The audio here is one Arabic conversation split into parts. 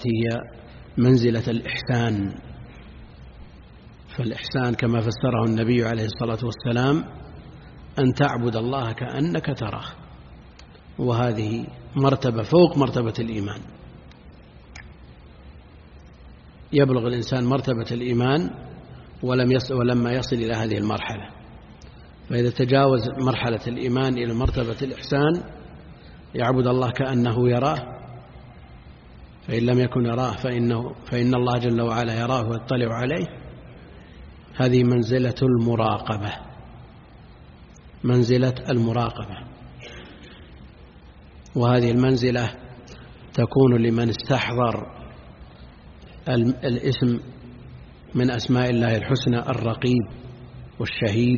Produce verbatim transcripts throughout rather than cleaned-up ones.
التي هي منزلة الإحسان. فالإحسان كما فسره النبي عليه الصلاة والسلام أن تعبد الله كأنك تراه، وهذه مرتبة فوق مرتبة الإيمان. يبلغ الإنسان مرتبة الإيمان ولم يصل ولما يصل إلى هذه المرحلة، فإذا تجاوز مرحلة الإيمان إلى مرتبة الإحسان يعبد الله كأنه يراه، فإن لم يكن يراه فإنه فإن الله جل وعلا يراه ويطلع عليه. هذه منزلة المراقبة، منزلة المراقبة. وهذه المنزلة تكون لمن استحضر الاسم من أسماء الله الحسنى الرقيب والشهيد.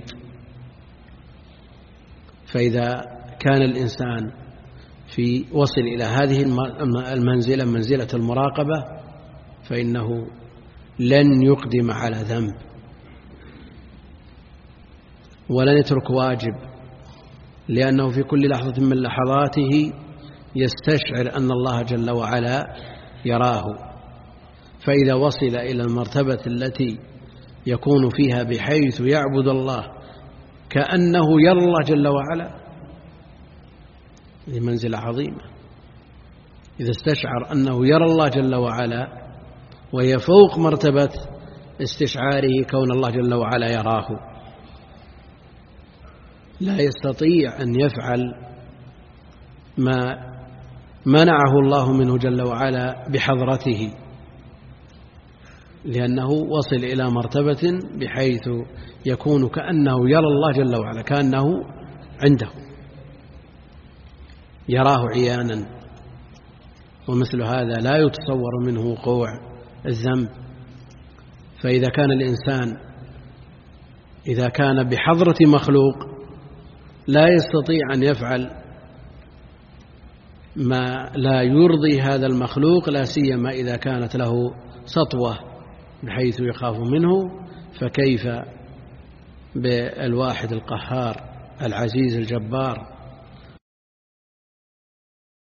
فإذا كان الإنسان في وصل إلى هذه المنزلة، منزلة المراقبة، فإنه لن يقدم على ذنب ولن يترك واجب، لأنه في كل لحظة من لحظاته يستشعر أن الله جل وعلا يراه. فإذا وصل إلى المرتبة التي يكون فيها بحيث يعبد الله كأنه يرى الله جل وعلا، هذه منزلة عظيمة. إذا استشعر أنه يرى الله جل وعلا، وهي فوق مرتبة استشعاره كون الله جل وعلا يراه، لا يستطيع أن يفعل ما منعه الله منه جل وعلا بحضرته، لأنه وصل إلى مرتبة بحيث يكون كأنه يرى الله جل وعلا، كأنه عنده يراه عيانا. ومثل هذا لا يتصور منه وقوع الذنب. فإذا كان الإنسان إذا كان بحضرة مخلوق لا يستطيع أن يفعل ما لا يرضي هذا المخلوق، لا سيما إذا كانت له سطوة بحيث يخاف منه، فكيف بالواحد القهار العزيز الجبار